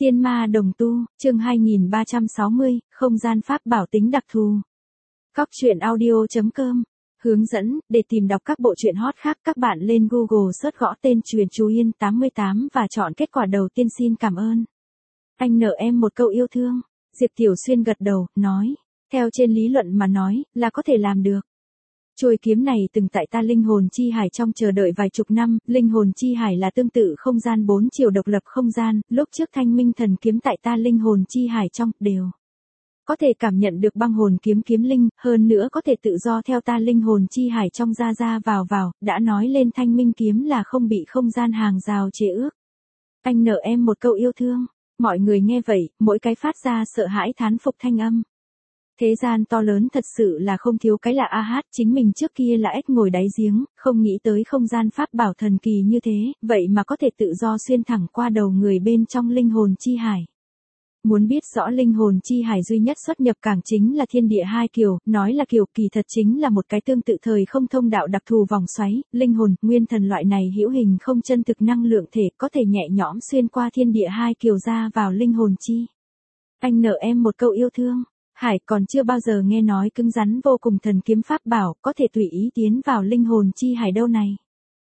Tiên ma đồng tu, chương 2360, không gian pháp bảo tính đặc thù. Cóc truyện audio.com. Hướng dẫn, để tìm đọc các bộ truyện hot khác các bạn lên Google search gõ tên Truyện Chú Yên 88 và chọn kết quả đầu tiên. Xin cảm ơn. Anh nợ em một câu yêu thương. Diệp Tiểu Xuyên gật đầu, nói. Theo trên lý luận mà nói, là có thể làm được. Chuôi kiếm này từng tại ta linh hồn chi hải trong chờ đợi vài chục năm, linh hồn chi hải là tương tự không gian 4 chiều độc lập không gian, lúc trước thanh minh thần kiếm tại ta linh hồn chi hải trong, đều có thể cảm nhận được băng hồn kiếm kiếm linh, hơn nữa có thể tự do theo ta linh hồn chi hải trong ra vào, đã nói lên thanh minh kiếm là không bị không gian hàng rào chế ước. Anh nợ em một câu yêu thương, mọi người nghe vậy, mỗi cái phát ra sợ hãi thán phục thanh âm. Thế gian to lớn thật sự là không thiếu cái lạ a hát, chính mình trước kia là ếch ngồi đáy giếng, không nghĩ tới không gian pháp bảo thần kỳ như thế, vậy mà có thể tự do xuyên thẳng qua đầu người bên trong linh hồn chi hải. Muốn biết rõ linh hồn chi hải duy nhất xuất nhập cảng chính là thiên địa hai kiều, nói là kiều kỳ thật chính là một cái tương tự thời không thông đạo đặc thù vòng xoáy, linh hồn, nguyên thần loại này hữu hình không chân thực năng lượng thể có thể nhẹ nhõm xuyên qua thiên địa hai kiều ra vào linh hồn chi. Anh nợ em một câu yêu thương. Hải còn chưa bao giờ nghe nói cứng rắn vô cùng thần kiếm pháp bảo có thể tùy ý tiến vào linh hồn chi hải đâu này.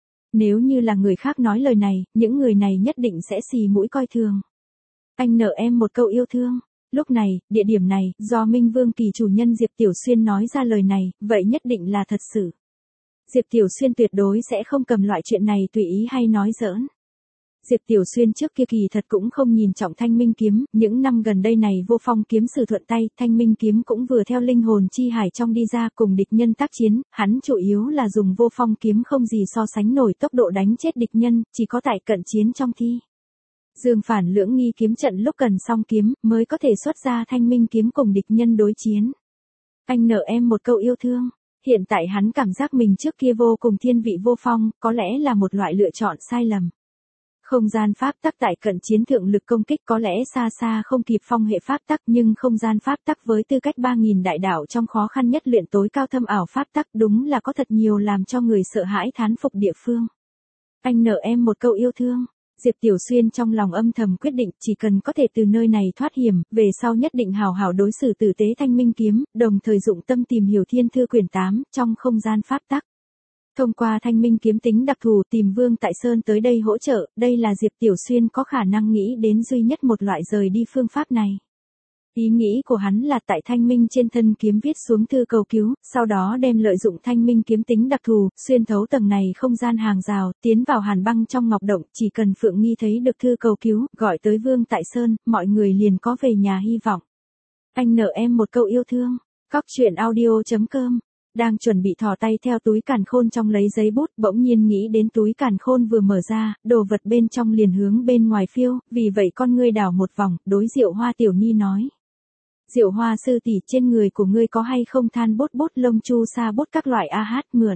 Nếu như là người khác nói lời này, những người này nhất định sẽ xì mũi coi thường. Anh nợ em một câu yêu thương. Lúc này, địa điểm này, do Minh Vương Kỳ chủ nhân Diệp Tiểu Xuyên nói ra lời này, vậy nhất định là thật sự. Diệp Tiểu Xuyên tuyệt đối sẽ không cầm loại chuyện này tùy ý hay nói giỡn. Diệp Tiểu Xuyên trước kia kỳ thật cũng không nhìn trọng thanh minh kiếm, những năm gần đây này vô phong kiếm sử thuận tay, thanh minh kiếm cũng vừa theo linh hồn chi hải trong đi ra cùng địch nhân tác chiến, hắn chủ yếu là dùng vô phong kiếm không gì so sánh nổi tốc độ đánh chết địch nhân, chỉ có tại cận chiến trong thi. Dương phản lưỡng nghi kiếm trận lúc cần song kiếm, mới có thể xuất ra thanh minh kiếm cùng địch nhân đối chiến. Anh nợ em một câu yêu thương. Hiện tại hắn cảm giác mình trước kia vô cùng thiên vị vô phong, có lẽ là một loại lựa chọn sai lầm. Không gian pháp tắc tại cận chiến thượng lực công kích có lẽ xa xa không kịp phong hệ pháp tắc, nhưng không gian pháp tắc với tư cách 3.000 đại đạo trong khó khăn nhất luyện tối cao thâm ảo pháp tắc đúng là có thật nhiều làm cho người sợ hãi thán phục địa phương. Anh nợ em một câu yêu thương. Diệp Tiểu Xuyên trong lòng âm thầm quyết định chỉ cần có thể từ nơi này thoát hiểm, về sau nhất định hào hào đối xử tử tế thanh minh kiếm, đồng thời dụng tâm tìm hiểu thiên thư quyển 8 trong không gian pháp tắc. Thông qua thanh minh kiếm tính đặc thù tìm Vương Tại Sơn tới đây hỗ trợ, đây là Diệp Tiểu Xuyên có khả năng nghĩ đến duy nhất một loại rời đi phương pháp này. Ý nghĩ của hắn là tại thanh minh trên thân kiếm viết xuống thư cầu cứu, sau đó đem lợi dụng thanh minh kiếm tính đặc thù, xuyên thấu tầng này không gian hàng rào, tiến vào hàn băng trong ngọc động, chỉ cần Phượng Nghi thấy được thư cầu cứu, gọi tới Vương Tại Sơn, mọi người liền có về nhà hy vọng. Anh nợ em một câu yêu thương. Cóc truyện audio.com. Đang chuẩn bị thò tay theo túi càn khôn trong lấy giấy bút, bỗng nhiên nghĩ đến túi càn khôn vừa mở ra, đồ vật bên trong liền hướng bên ngoài phiêu, vì vậy con ngươi đảo một vòng, đối Diệu Hoa Tiểu Ni nói. Diệu Hoa sư tỷ, trên người của ngươi có hay không than bút lông chu sa bút các loại a hát mượn.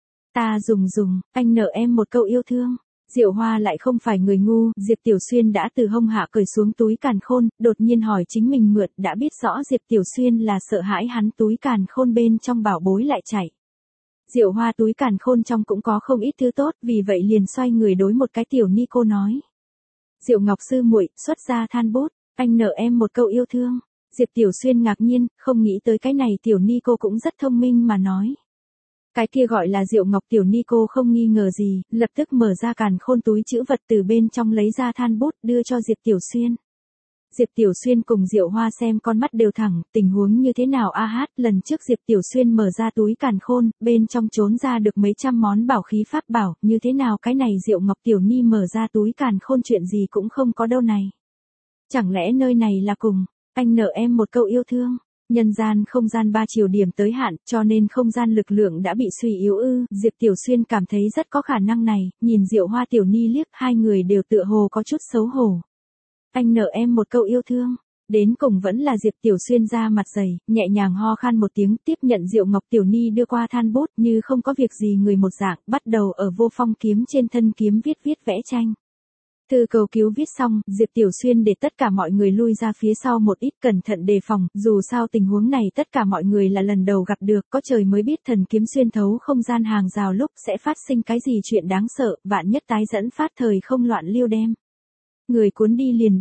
Ta dùng, anh nợ em một câu yêu thương. Diệu Hoa lại không phải người ngu, Diệp Tiểu Xuyên đã từ hông hạ cởi xuống túi càn khôn, đột nhiên hỏi chính mình mượn, đã biết rõ Diệp Tiểu Xuyên là sợ hãi hắn túi càn khôn bên trong bảo bối lại chạy. Diệu Hoa túi càn khôn trong cũng có không ít thứ tốt, vì vậy liền xoay người đối một cái tiểu ni cô nói. Diệu Ngọc sư muội, xuất ra than bút, anh nợ em một câu yêu thương. Diệp Tiểu Xuyên ngạc nhiên, không nghĩ tới cái này tiểu ni cô cũng rất thông minh mà nói. Cái kia gọi là Diệu Ngọc tiểu ni cô không nghi ngờ gì, lập tức mở ra càn khôn túi trữ vật từ bên trong lấy ra than bút đưa cho Diệp Tiểu Xuyên. Diệp Tiểu Xuyên cùng Diệu Hoa xem con mắt đều thẳng, tình huống như thế nào a hát, lần trước Diệp Tiểu Xuyên mở ra túi càn khôn, bên trong trốn ra được mấy trăm món bảo khí pháp bảo, như thế nào cái này Diệu Ngọc tiểu ni mở ra túi càn khôn chuyện gì cũng không có đâu này. Chẳng lẽ nơi này là cùng, anh nợ em một câu yêu thương. Nhân gian không gian 3 chiều điểm tới hạn, cho nên không gian lực lượng đã bị suy yếu ư, Diệp Tiểu Xuyên cảm thấy rất có khả năng này, nhìn Diệu Hoa Tiểu Ni liếc, hai người đều tựa hồ có chút xấu hổ. Anh nợ em một câu yêu thương. Đến cùng vẫn là Diệp Tiểu Xuyên ra mặt dày, nhẹ nhàng ho khan một tiếng, tiếp nhận Diệu Ngọc Tiểu Ni đưa qua than bút, như không có việc gì người một dạng, bắt đầu ở vô phong kiếm trên thân kiếm viết vẽ tranh. Thư cầu cứu viết xong, Diệp Tiểu Xuyên để tất cả mọi người lui ra phía sau một ít, cẩn thận đề phòng, dù sao tình huống này tất cả mọi người là lần đầu gặp được, có trời mới biết thần kiếm xuyên thấu không gian hàng rào lúc sẽ phát sinh cái gì chuyện đáng sợ, vạn nhất tái dẫn phát thời không loạn lưu đem người cuốn đi liền bi kịch.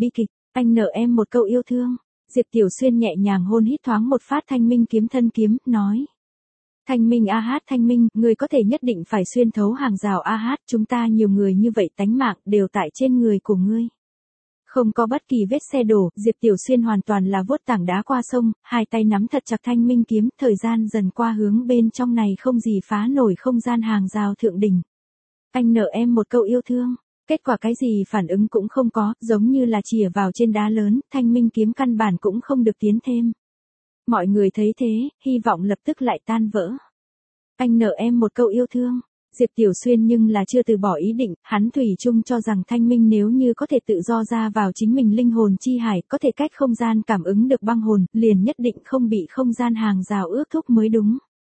Anh nợ em một câu yêu thương. Diệp Tiểu Xuyên nhẹ nhàng hôn hít thoáng một phát thanh minh kiếm thân kiếm, nói. Thanh minh a hát, thanh minh, người có thể nhất định phải xuyên thấu hàng rào a hát, chúng ta nhiều người như vậy tánh mạng đều tại trên người của ngươi. Không có bất kỳ vết xe đổ, Diệp Tiểu Xuyên hoàn toàn là vuốt tảng đá qua sông, hai tay nắm thật chặt thanh minh kiếm, thời gian dần qua hướng bên trong này không gì phá nổi không gian hàng rào thượng đỉnh. Anh nợ em một câu yêu thương. Kết quả cái gì phản ứng cũng không có, giống như là chìa vào trên đá lớn, thanh minh kiếm căn bản cũng không được tiến thêm. Mọi người thấy thế, hy vọng lập tức lại tan vỡ. Anh nợ em một câu yêu thương. Diệp Tiểu Xuyên nhưng là chưa từ bỏ ý định, hắn thủy chung cho rằng thanh minh nếu như có thể tự do ra vào chính mình linh hồn chi hải, có thể cách không gian cảm ứng được băng hồn, liền nhất định không bị không gian hàng rào ước thúc mới đúng.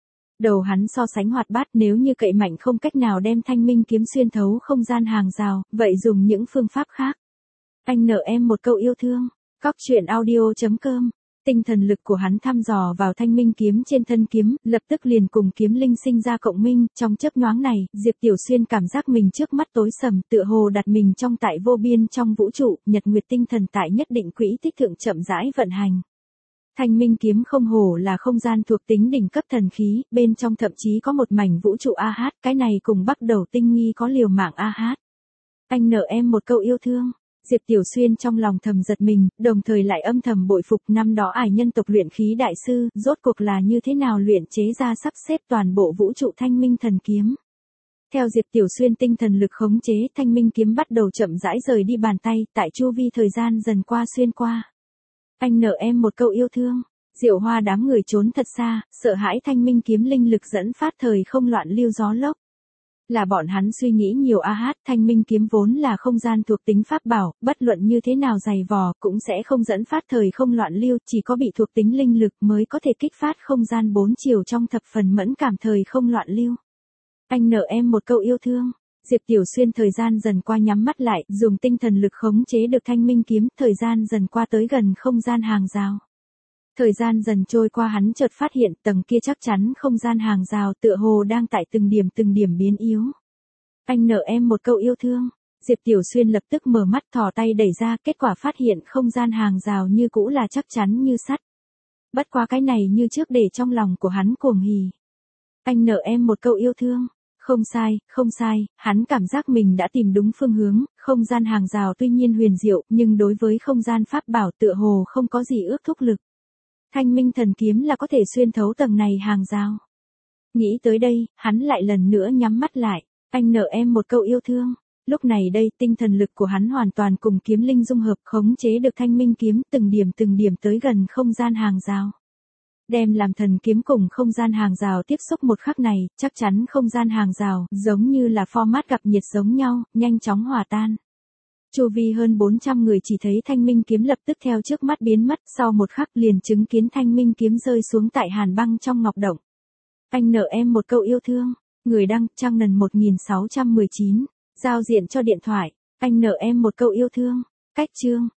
Đầu hắn so sánh hoạt bát, nếu như cậy mạnh không cách nào đem thanh minh kiếm xuyên thấu không gian hàng rào, vậy dùng những phương pháp khác. Anh nợ em một câu yêu thương. Cóc truyện audio.com. Tinh thần lực của hắn thăm dò vào thanh minh kiếm trên thân kiếm, lập tức liền cùng kiếm linh sinh ra cộng minh, trong chớp nhoáng này, Diệp Tiểu Xuyên cảm giác mình trước mắt tối sầm, tựa hồ đặt mình trong tại vô biên trong vũ trụ, nhật nguyệt tinh thần tại nhất định quỹ tích thượng chậm rãi vận hành. Thanh minh kiếm không hổ là không gian thuộc tính đỉnh cấp thần khí, bên trong thậm chí có một mảnh vũ trụ a hát, cái này cùng bắt đầu tinh nghi có liều mạng a hát. Anh nợ em một câu yêu thương. Diệp Tiểu Xuyên trong lòng thầm giật mình, đồng thời lại âm thầm bội phục năm đó ải nhân tộc luyện khí đại sư, rốt cuộc là như thế nào luyện chế ra sắp xếp toàn bộ vũ trụ thanh minh thần kiếm. Theo Diệp Tiểu Xuyên tinh thần lực khống chế, thanh minh kiếm bắt đầu chậm rãi rời đi bàn tay, tại chu vi thời gian dần qua xuyên qua. Anh nợ em một câu yêu thương. Diệu Hoa đám người trốn thật xa, sợ hãi thanh minh kiếm linh lực dẫn phát thời không loạn lưu gió lốc. Là bọn hắn suy nghĩ nhiều a hát, thanh minh kiếm vốn là không gian thuộc tính pháp bảo, bất luận như thế nào dày vò cũng sẽ không dẫn phát thời không loạn lưu, chỉ có bị thuộc tính linh lực mới có thể kích phát không gian bốn chiều trong thập phần mẫn cảm thời không loạn lưu. Anh nợ em một câu yêu thương. Diệp Tiểu Xuyên thời gian dần qua nhắm mắt lại, dùng tinh thần lực khống chế được thanh minh kiếm, thời gian dần qua tới gần không gian hàng rào. Thời gian dần trôi qua hắn chợt phát hiện tầng kia chắc chắn không gian hàng rào tựa hồ đang tại từng điểm biến yếu. Anh nợ em một câu yêu thương. Diệp Tiểu Xuyên lập tức mở mắt thò tay đẩy ra, kết quả phát hiện không gian hàng rào như cũ là chắc chắn như sắt. Bất quá cái này như trước để trong lòng của hắn cuồng hỉ. Anh nợ em một câu yêu thương. Không sai, hắn cảm giác mình đã tìm đúng phương hướng, không gian hàng rào tuy nhiên huyền diệu, nhưng đối với không gian pháp bảo tựa hồ không có gì ước thúc lực. Thanh minh thần kiếm là có thể xuyên thấu tầng này hàng rào. Nghĩ tới đây, hắn lại lần nữa nhắm mắt lại. Anh nợ em một câu yêu thương. Lúc này đây, tinh thần lực của hắn hoàn toàn cùng kiếm linh dung hợp, khống chế được thanh minh kiếm từng điểm tới gần không gian hàng rào. Đem làm thần kiếm cùng không gian hàng rào tiếp xúc một khắc này, chắc chắn không gian hàng rào, giống như là format gặp nhiệt giống nhau, nhanh chóng hòa tan. Chu vi hơn 400 người chỉ thấy thanh minh kiếm lập tức theo trước mắt biến mất, sau một khắc liền chứng kiến thanh minh kiếm rơi xuống tại hàn băng trong ngọc động. Anh nợ em một câu yêu thương. Người đăng, trang nần 1619. Giao diện cho điện thoại. Anh nợ em một câu yêu thương. Cách chương.